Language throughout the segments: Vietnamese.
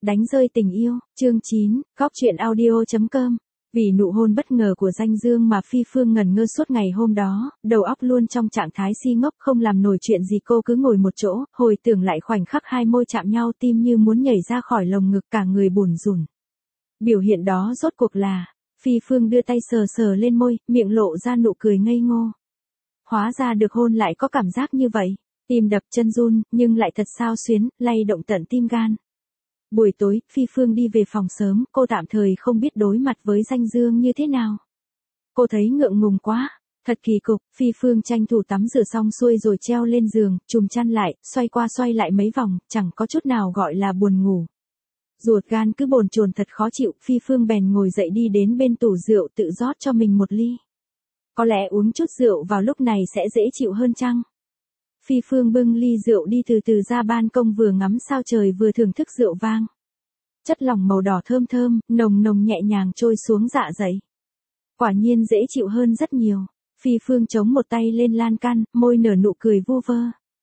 Đánh rơi tình yêu, chương 9, góc truyện audio.com. Vì nụ hôn bất ngờ của Danh Dương mà Phi Phương ngẩn ngơ suốt ngày hôm đó, đầu óc luôn trong trạng thái si ngốc không làm nổi chuyện gì, cô cứ ngồi một chỗ, hồi tưởng lại khoảnh khắc hai môi chạm nhau, tim như muốn nhảy ra khỏi lồng ngực, cả người bủn rủn. Biểu hiện đó rốt cuộc là, Phi Phương đưa tay sờ sờ lên môi, miệng lộ ra nụ cười ngây ngô. Hóa ra được hôn lại có cảm giác như vậy, tim đập chân run, nhưng lại thật xao xuyến, lay động tận tim gan. Buổi tối, Phi Phương đi về phòng sớm, cô tạm thời không biết đối mặt với Danh Dương như thế nào. Cô thấy ngượng ngùng quá, thật kỳ cục. Phi Phương tranh thủ tắm rửa xong xuôi rồi treo lên giường, trùm chăn lại, xoay qua xoay lại mấy vòng, chẳng có chút nào gọi là buồn ngủ. Ruột gan cứ bồn chồn thật khó chịu, Phi Phương bèn ngồi dậy đi đến bên tủ rượu tự rót cho mình một ly. Có lẽ uống chút rượu vào lúc này sẽ dễ chịu hơn chăng? Phi Phương bưng ly rượu đi từ từ ra ban công, vừa ngắm sao trời vừa thưởng thức rượu vang. Chất lỏng màu đỏ thơm thơm, nồng nồng nhẹ nhàng trôi xuống dạ dày. Quả nhiên dễ chịu hơn rất nhiều. Phi Phương chống một tay lên lan can, môi nở nụ cười vu vơ.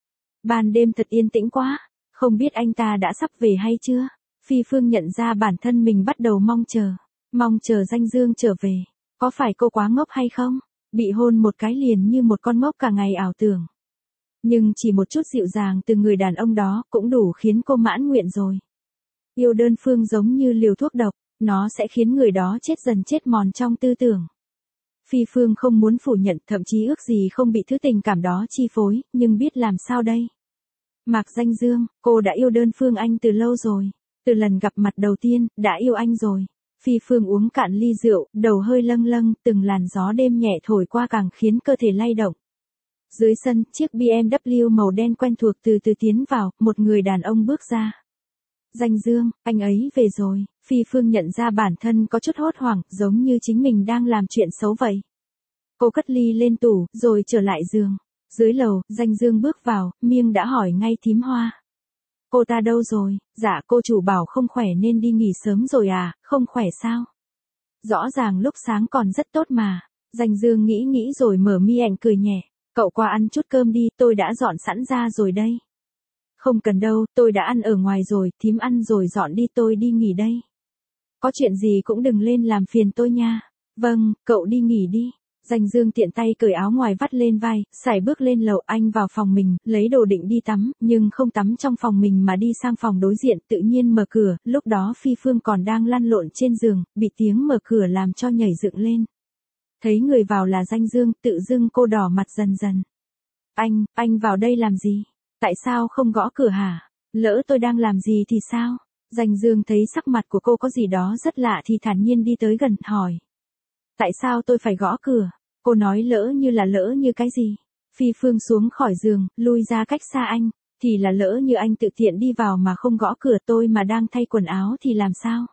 Ban đêm thật yên tĩnh quá, không biết anh ta đã sắp về hay chưa? Phi Phương nhận ra bản thân mình bắt đầu mong chờ Danh Dương trở về. Có phải cô quá ngốc hay không? Bị hôn một cái liền như một con ngốc cả ngày ảo tưởng. Nhưng chỉ một chút dịu dàng từ người đàn ông đó cũng đủ khiến cô mãn nguyện rồi. Yêu đơn phương giống như liều thuốc độc, nó sẽ khiến người đó chết dần chết mòn trong tư tưởng. Phi Phương không muốn phủ nhận, thậm chí ước gì không bị thứ tình cảm đó chi phối, nhưng biết làm sao đây? Mạc Danh Dương, cô đã yêu đơn phương anh từ lâu rồi. Từ lần gặp mặt đầu tiên, đã yêu anh rồi. Phi Phương uống cạn ly rượu, đầu hơi lâng lâng, từng làn gió đêm nhẹ thổi qua càng khiến cơ thể lay động. Dưới sân, chiếc BMW màu đen quen thuộc từ từ tiến vào, một người đàn ông bước ra. Danh Dương, anh ấy về rồi. Phi Phương nhận ra bản thân có chút hốt hoảng, giống như chính mình đang làm chuyện xấu vậy. Cô cất ly lên tủ, rồi trở lại giường. Dưới lầu, Danh Dương bước vào, miêng đã hỏi ngay thím Hoa. Cô ta đâu rồi? Dạ cô chủ bảo không khỏe nên đi nghỉ sớm rồi à, không khỏe sao? Rõ ràng lúc sáng còn rất tốt mà. Danh Dương nghĩ rồi mở mi ảnh cười nhẹ. Cậu qua ăn chút cơm đi, tôi đã dọn sẵn ra rồi đây. Không cần đâu, tôi đã ăn ở ngoài rồi, thím ăn rồi dọn đi, tôi đi nghỉ đây. Có chuyện gì cũng đừng lên làm phiền tôi nha. Vâng, cậu đi nghỉ đi. Danh Dương tiện tay cởi áo ngoài vắt lên vai, sải bước lên lầu. Anh vào phòng mình, lấy đồ định đi tắm, nhưng không tắm trong phòng mình mà đi sang phòng đối diện, tự nhiên mở cửa. Lúc đó Phi Phương còn đang lăn lộn trên giường, bị tiếng mở cửa làm cho nhảy dựng lên. Thấy người vào là Danh Dương, tự dưng cô đỏ mặt dần dần. Anh vào đây làm gì? Tại sao không gõ cửa hả? Lỡ tôi đang làm gì thì sao? Danh Dương thấy sắc mặt của cô có gì đó rất lạ thì thản nhiên đi tới gần, hỏi. Tại sao tôi phải gõ cửa? Cô nói lỡ như cái gì? Phi Phương xuống khỏi giường, lui ra cách xa anh. Thì là lỡ như anh tự tiện đi vào mà không gõ cửa, tôi mà đang thay quần áo thì làm sao?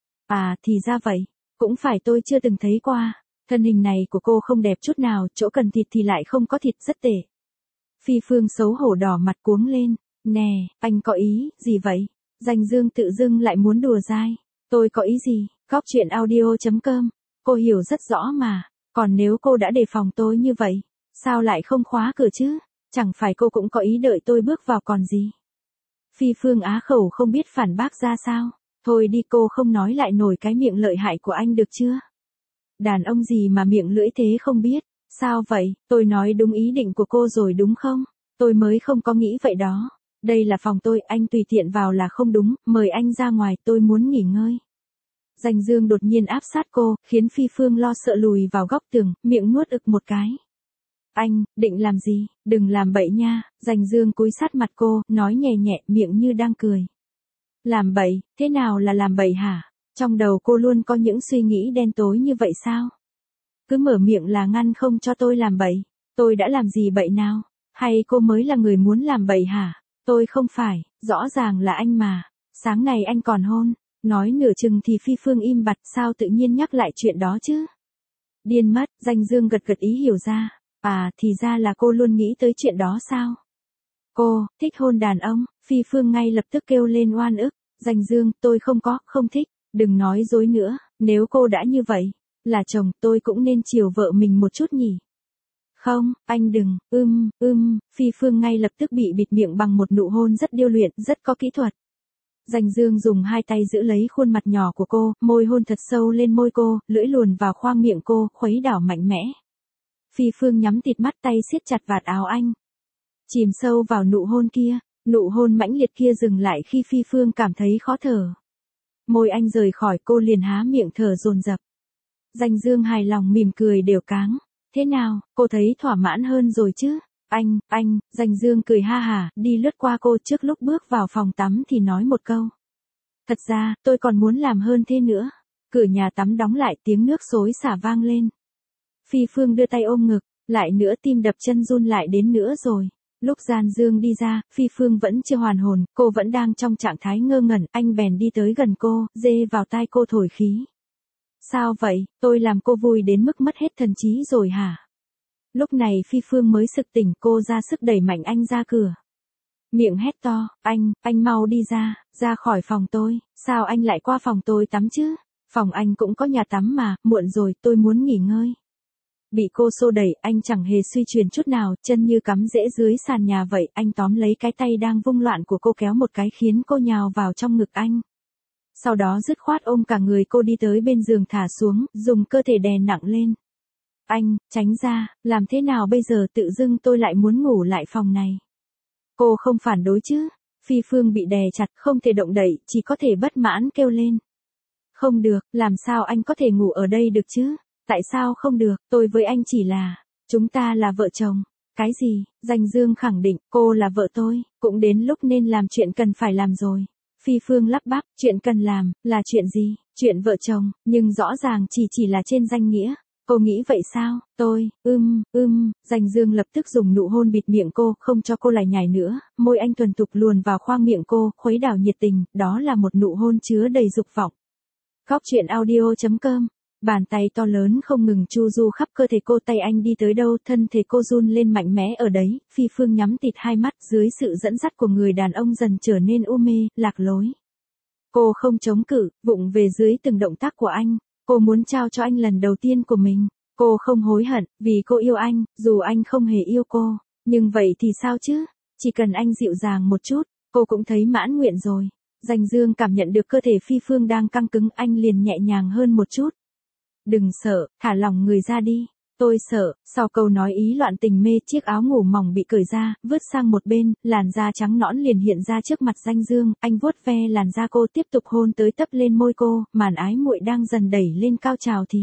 À, thì ra vậy. Cũng phải, tôi chưa từng thấy qua. Thân hình này của cô không đẹp chút nào, chỗ cần thịt thì lại không có thịt, rất tệ. Phi Phương xấu hổ đỏ mặt cuống lên. Nè, anh có ý gì vậy? Danh Dương tự dưng lại muốn đùa dai. Tôi có ý gì? Góc truyện audio.com. Cô hiểu rất rõ mà. Còn nếu cô đã đề phòng tôi như vậy, sao lại không khóa cửa chứ? Chẳng phải cô cũng có ý đợi tôi bước vào còn gì? Phi Phương á khẩu không biết phản bác ra sao. Thôi đi, cô không nói lại nổi cái miệng lợi hại của anh được chưa? Đàn ông gì mà miệng lưỡi thế không biết. Sao vậy, tôi nói đúng ý định của cô rồi đúng không? Tôi mới không có nghĩ vậy đó. Đây là phòng tôi, anh tùy tiện vào là không đúng, mời anh ra ngoài, tôi muốn nghỉ ngơi. Danh Dương đột nhiên áp sát cô, khiến Phi Phương lo sợ lùi vào góc tường, miệng nuốt ực một cái. Anh, định làm gì? Đừng làm bậy nha. Danh Dương cúi sát mặt cô, nói nhẹ nhẹ, miệng như đang cười. Làm bậy, thế nào là làm bậy hả? Trong đầu cô luôn có những suy nghĩ đen tối như vậy sao? Cứ mở miệng là ngăn không cho tôi làm bậy. Tôi đã làm gì bậy nào? Hay cô mới là người muốn làm bậy hả? Tôi không phải, rõ ràng là anh mà. Sáng này anh còn hôn. Nói nửa chừng thì Phi Phương im bặt, sao tự nhiên nhắc lại chuyện đó chứ? Điên mất. Danh Dương gật ý hiểu ra. À, thì ra là cô luôn nghĩ tới chuyện đó sao? Cô thích hôn đàn ông? Phi Phương ngay lập tức kêu lên oan ức. Danh Dương, tôi không thích. Đừng nói dối nữa, nếu cô đã như vậy, là chồng, tôi cũng nên chiều vợ mình một chút nhỉ. Không, anh đừng, Phi Phương ngay lập tức bị bịt miệng bằng một nụ hôn rất điêu luyện, rất có kỹ thuật. Danh Dương dùng hai tay giữ lấy khuôn mặt nhỏ của cô, môi hôn thật sâu lên môi cô, lưỡi luồn vào khoang miệng cô, khuấy đảo mạnh mẽ. Phi Phương nhắm tịt mắt, tay siết chặt vạt áo anh. Chìm sâu vào nụ hôn kia, nụ hôn mãnh liệt kia dừng lại khi Phi Phương cảm thấy khó thở. Môi anh rời khỏi cô liền há miệng thở dồn dập. Danh Dương hài lòng mỉm cười đều cáng. Thế nào, cô thấy thỏa mãn hơn rồi chứ? Anh, Danh Dương cười ha hả, đi lướt qua cô trước lúc bước vào phòng tắm thì nói một câu. Thật ra, tôi còn muốn làm hơn thế nữa. Cửa nhà tắm đóng lại, tiếng nước xối xả vang lên. Phi Phương đưa tay ôm ngực, lại nữa tim đập chân run lại đến nữa rồi. Lúc Gian Dương đi ra, Phi Phương vẫn chưa hoàn hồn, cô vẫn đang trong trạng thái ngơ ngẩn, anh bèn đi tới gần cô, dê vào tai cô thổi khí. Sao vậy, tôi làm cô vui đến mức mất hết thần trí rồi hả? Lúc này Phi Phương mới sực tỉnh, cô ra sức đẩy mạnh anh ra cửa. Miệng hét to, anh mau đi ra khỏi phòng tôi, sao anh lại qua phòng tôi tắm chứ? Phòng anh cũng có nhà tắm mà, muộn rồi, tôi muốn nghỉ ngơi. Bị cô xô đẩy, anh chẳng hề suy chuyển chút nào, chân như cắm rễ dưới sàn nhà vậy, anh tóm lấy cái tay đang vung loạn của cô kéo một cái khiến cô nhào vào trong ngực anh. Sau đó dứt khoát ôm cả người cô đi tới bên giường thả xuống, dùng cơ thể đè nặng lên. Anh, tránh ra, làm thế nào bây giờ, tự dưng tôi lại muốn ngủ lại phòng này. Cô không phản đối chứ? Phi Phương bị đè chặt, không thể động đậy, chỉ có thể bất mãn kêu lên. Không được, làm sao anh có thể ngủ ở đây được chứ? Tại sao không được, tôi với anh chỉ là, chúng ta là vợ chồng. Cái gì? Danh Dương khẳng định, cô là vợ tôi, cũng đến lúc nên làm chuyện cần phải làm rồi. Phi Phương lắp bắp, chuyện cần làm, là chuyện gì? Chuyện vợ chồng, nhưng rõ ràng chỉ là trên danh nghĩa. Cô nghĩ vậy sao? Tôi, Danh Dương lập tức dùng nụ hôn bịt miệng cô, không cho cô lại nhảy nữa, môi anh thuần thục luồn vào khoang miệng cô, khuấy đảo nhiệt tình, đó là một nụ hôn chứa đầy dục vọng. Góc truyện audio.com. Bàn tay to lớn không ngừng chu du khắp cơ thể cô, tay anh đi tới đâu, thân thể cô run lên mạnh mẽ ở đấy, Phi Phương nhắm tịt hai mắt, dưới sự dẫn dắt của người đàn ông dần trở nên u mê, lạc lối. Cô không chống cự, vụng về dưới từng động tác của anh, cô muốn trao cho anh lần đầu tiên của mình. Cô không hối hận, vì cô yêu anh, dù anh không hề yêu cô. Nhưng vậy thì sao chứ? Chỉ cần anh dịu dàng một chút, cô cũng thấy mãn nguyện rồi. Danh Dương cảm nhận được cơ thể Phi Phương đang căng cứng, anh liền nhẹ nhàng hơn một chút. Đừng sợ, thả lỏng người ra đi. Tôi sợ. Sau câu nói ý loạn tình mê, chiếc áo ngủ mỏng bị cởi ra, vứt sang một bên, làn da trắng nõn liền hiện ra trước mặt Danh Dương, anh vuốt ve làn da cô, tiếp tục hôn tới tấp lên môi cô, màn ái muội đang dần đẩy lên cao trào thì.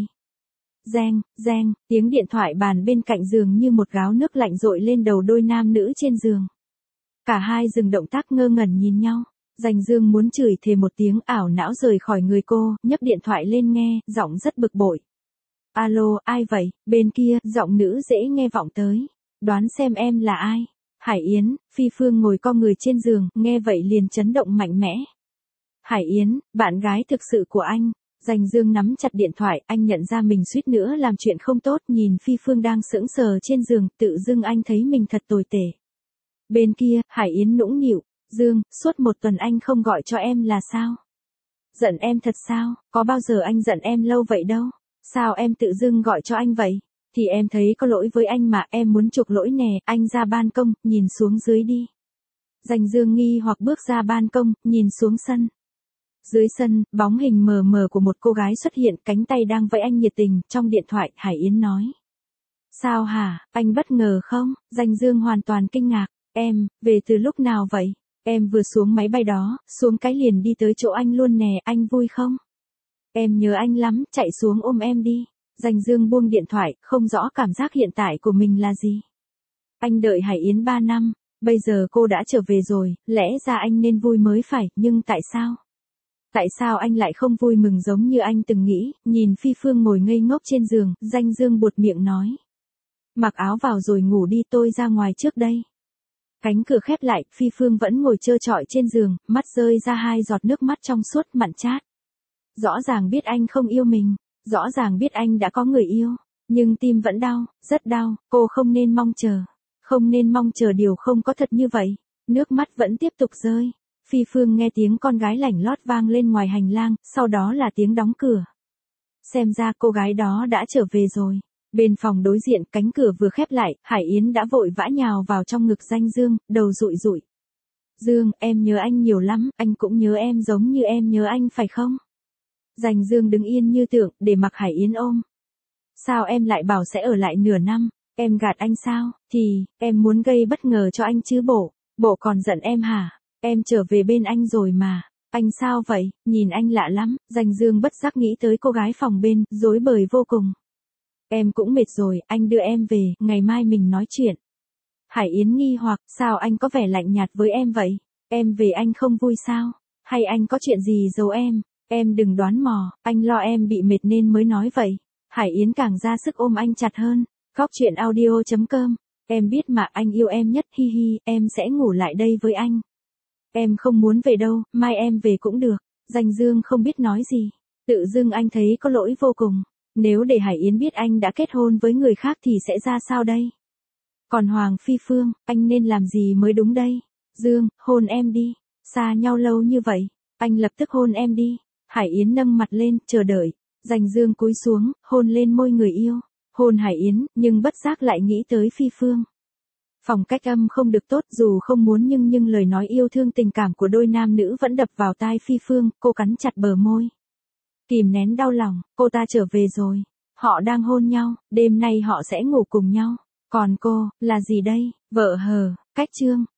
Reng, tiếng điện thoại bàn bên cạnh giường như một gáo nước lạnh dội lên đầu đôi nam nữ trên giường. Cả hai dừng động tác ngơ ngẩn nhìn nhau. Danh Dương muốn chửi thề một tiếng, ảo não rời khỏi người cô, nhấc điện thoại lên nghe, giọng rất bực bội. Alo, ai vậy? Bên kia, giọng nữ dễ nghe vọng tới. Đoán xem em là ai? Hải Yến. Phi Phương ngồi co người trên giường, nghe vậy liền chấn động mạnh mẽ. Hải Yến, bạn gái thực sự của anh. Danh Dương nắm chặt điện thoại, anh nhận ra mình suýt nữa làm chuyện không tốt, nhìn Phi Phương đang sững sờ trên giường, tự dưng anh thấy mình thật tồi tệ. Bên kia, Hải Yến nũng nịu. Dương, suốt một tuần anh không gọi cho em là sao? Giận em thật sao? Có bao giờ anh giận em lâu vậy đâu? Sao em tự dưng gọi cho anh vậy? Thì em thấy có lỗi với anh mà, em muốn chuộc lỗi nè, anh ra ban công, nhìn xuống dưới đi. Danh Dương nghi hoặc bước ra ban công, nhìn xuống sân. Dưới sân, bóng hình mờ mờ của một cô gái xuất hiện, cánh tay đang vẫy anh nhiệt tình, trong điện thoại, Hải Yến nói. Sao hả, anh bất ngờ không? Danh Dương hoàn toàn kinh ngạc, em, về từ lúc nào vậy? Em vừa xuống máy bay đó, xuống cái liền đi tới chỗ anh luôn nè, anh vui không? Em nhớ anh lắm, chạy xuống ôm em đi. Danh Dương buông điện thoại, không rõ cảm giác hiện tại của mình là gì. Anh đợi Hải Yến 3 năm, bây giờ cô đã trở về rồi, lẽ ra anh nên vui mới phải, nhưng tại sao? Tại sao anh lại không vui mừng giống như anh từng nghĩ? Nhìn Phi Phương ngồi ngây ngốc trên giường, Danh Dương buột miệng nói. Mặc áo vào rồi ngủ đi, tôi ra ngoài trước đây. Cánh cửa khép lại, Phi Phương vẫn ngồi trơ trọi trên giường, mắt rơi ra 2 giọt nước mắt trong suốt mặn chát. Rõ ràng biết anh không yêu mình, rõ ràng biết anh đã có người yêu, nhưng tim vẫn đau, rất đau, cô không nên mong chờ điều không có thật như vậy. Nước mắt vẫn tiếp tục rơi. Phi Phương nghe tiếng con gái lảnh lót vang lên ngoài hành lang, sau đó là tiếng đóng cửa. Xem ra cô gái đó đã trở về rồi. Bên phòng đối diện, cánh cửa vừa khép lại, Hải Yến đã vội vã nhào vào trong ngực Danh Dương, đầu rụi rụi. Dương, em nhớ anh nhiều lắm, anh cũng nhớ em giống như em nhớ anh phải không? Dành Dương đứng yên như tượng, để mặc Hải Yến ôm. Sao em lại bảo sẽ ở lại nửa năm? Em gạt anh sao? Thì, em muốn gây bất ngờ cho anh chứ bộ. Bộ còn giận em hả? Em trở về bên anh rồi mà. Anh sao vậy? Nhìn anh lạ lắm. Dành Dương bất giác nghĩ tới cô gái phòng bên, rối bời vô cùng. Em cũng mệt rồi, anh đưa em về, ngày mai mình nói chuyện. Hải Yến nghi hoặc, sao anh có vẻ lạnh nhạt với em vậy? Em về anh không vui sao? Hay anh có chuyện gì giấu em? Em đừng đoán mò, anh lo em bị mệt nên mới nói vậy. Hải Yến càng ra sức ôm anh chặt hơn. Góc chuyện audio.com. Em biết mà anh yêu em nhất, hi hi, em sẽ ngủ lại đây với anh. Em không muốn về đâu, mai em về cũng được. Dành Dương không biết nói gì. Tự dưng anh thấy có lỗi vô cùng. Nếu để Hải Yến biết anh đã kết hôn với người khác thì sẽ ra sao đây? Còn Hoàng Phi Phương, anh nên làm gì mới đúng đây? Dương, hôn em đi. Xa nhau lâu như vậy, anh lập tức hôn em đi. Hải Yến nâng mặt lên, chờ đợi. Dành Dương cúi xuống, hôn lên môi người yêu. Hôn Hải Yến, nhưng bất giác lại nghĩ tới Phi Phương. Phòng cách âm không được tốt, dù không muốn nhưng lời nói yêu thương tình cảm của đôi nam nữ vẫn đập vào tai Phi Phương, cô cắn chặt bờ môi. Kìm nén đau lòng, cô ta trở về rồi. Họ đang hôn nhau, đêm nay họ sẽ ngủ cùng nhau. Còn cô, là gì đây? Vợ hờ, cách chương.